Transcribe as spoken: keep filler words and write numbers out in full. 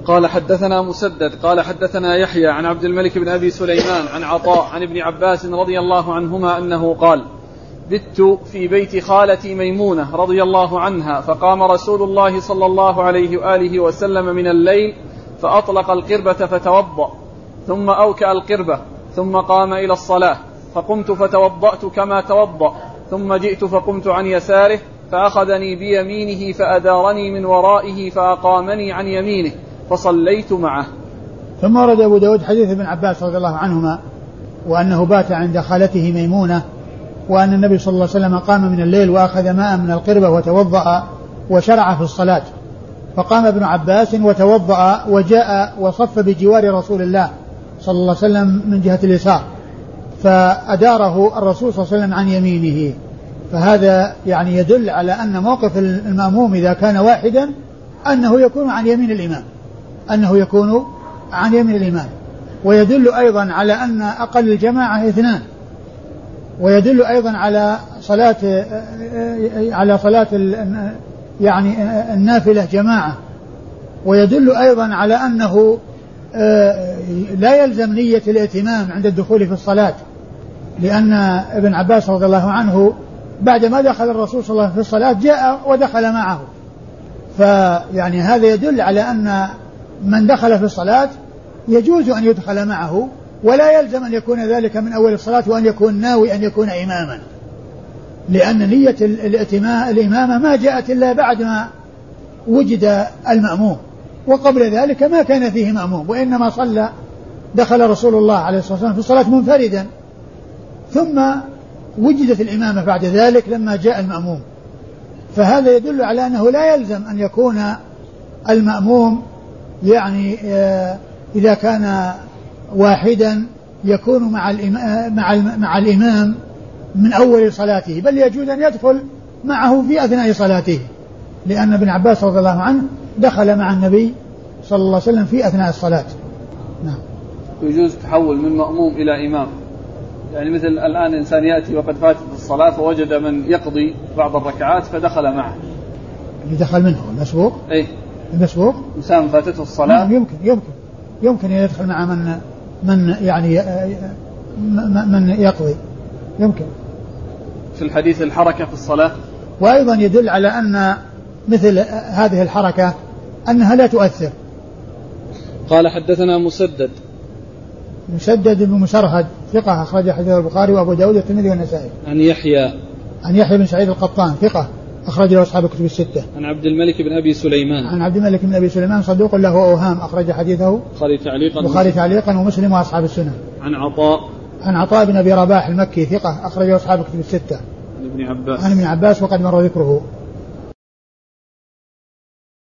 قال حدثنا مسدد قال حدثنا يحيى عن عبد الملك بن أبي سليمان عن عطاء عن ابن عباس رضي الله عنهما أنه قال بت في بيت خالتي ميمونة رضي الله عنها فقام رسول الله صلى الله عليه وآله وسلم من الليل فأطلق القربة فتوضأ ثم أوكأ القربة ثم قام إلى الصلاة فقمت فتوضأت كما توضأ ثم جئت فقمت عن يساره فأخذني بيمينه فأدارني من ورائه فأقامني عن يمينه فصليت معه. ثم ورد أبو داود حديث ابن عباس رضي الله عنهما وأنه بات عند خالته ميمونة وأن النبي صلى الله عليه وسلم قام من الليل وأخذ ماء من القربة وتوضأ وشرع في الصلاة. فقام ابن عباس وتوضأ وجاء وصف بجوار رسول الله صلى الله عليه وسلم من جهة اليسار فأداره الرسول صلى الله عليه وسلم عن يمينه. فهذا يعني يدل على أن موقف المأموم إذا كان واحدا أنه يكون عن يمين الإمام أنه يكون عن يمين الإمام ويدل أيضا على أن أقل الجماعة اثنان ويدل أيضا على صلاة على صلاة يعني النافلة جماعة ويدل أيضا على أنه لا يلزم نية الائتمام عند الدخول في الصلاة لأن ابن عباس رضي الله عنه بعدما دخل الرسول صلى الله عليه وسلم في الصلاة جاء ودخل معه فيعني هذا يدل على أن من دخل في الصلاة يجوز أن يدخل معه ولا يلزم أن يكون ذلك من أول الصلاة وأن يكون ناوي أن يكون إماما لأن نية الإمامة ما جاءت إلا بعد ما وجد المأموم وقبل ذلك ما كان فيه مأموم وإنما صلى دخل رسول الله عليه الصلاة والسلام في الصلاة منفردا ثم وجدت الإمامة بعد ذلك لما جاء المأموم فهذا يدل على أنه لا يلزم أن يكون المأموم يعني إذا كان واحدا يكون مع الإمام, مع مع الإمام من أول صلاته بل يجوز أن يدخل معه في أثناء صلاته لأن ابن عباس رضي الله عنه دخل مع النبي صلى الله عليه وسلم في أثناء الصلاة. نعم. يجوز تحول من مأموم إلى إمام يعني مثل الآن إنسان يأتي وقد فاتت الصلاة فوجد من يقضي بعض الركعات فدخل معه اللي دخل منه المسبوق أي المسبوق إنسان فاتته الصلاة يمكن يمكن يمكن أن يدخل مع من من يعني من يقضي يمكن. في الحديث الحركة في الصلاة وأيضا يدل على أن مثل هذه الحركة أنها لا تؤثر. قال حدثنا مسدد مسدد بن مسرهد ثقة أخرج حديث البخاري وأبو داود والترمذي والنسائي. عن يحيى عن يحيى بن سعيد القطان ثقة أخرج له أصحاب الكتب الستة. عن عبد الملك بن أبي سليمان عن عبد الملك بن أبي سليمان صدوق له أوهام أخرج حديثه البخاري تعليقا البخاري تعليقا ومسلم وأصحاب السنن. عن عطاء عن عطاء بن أبي رباح المكي ثقة أخرج له أصحاب الكتب الستة. عن ابن عباس عن ابن عباس وقد مر ذكره.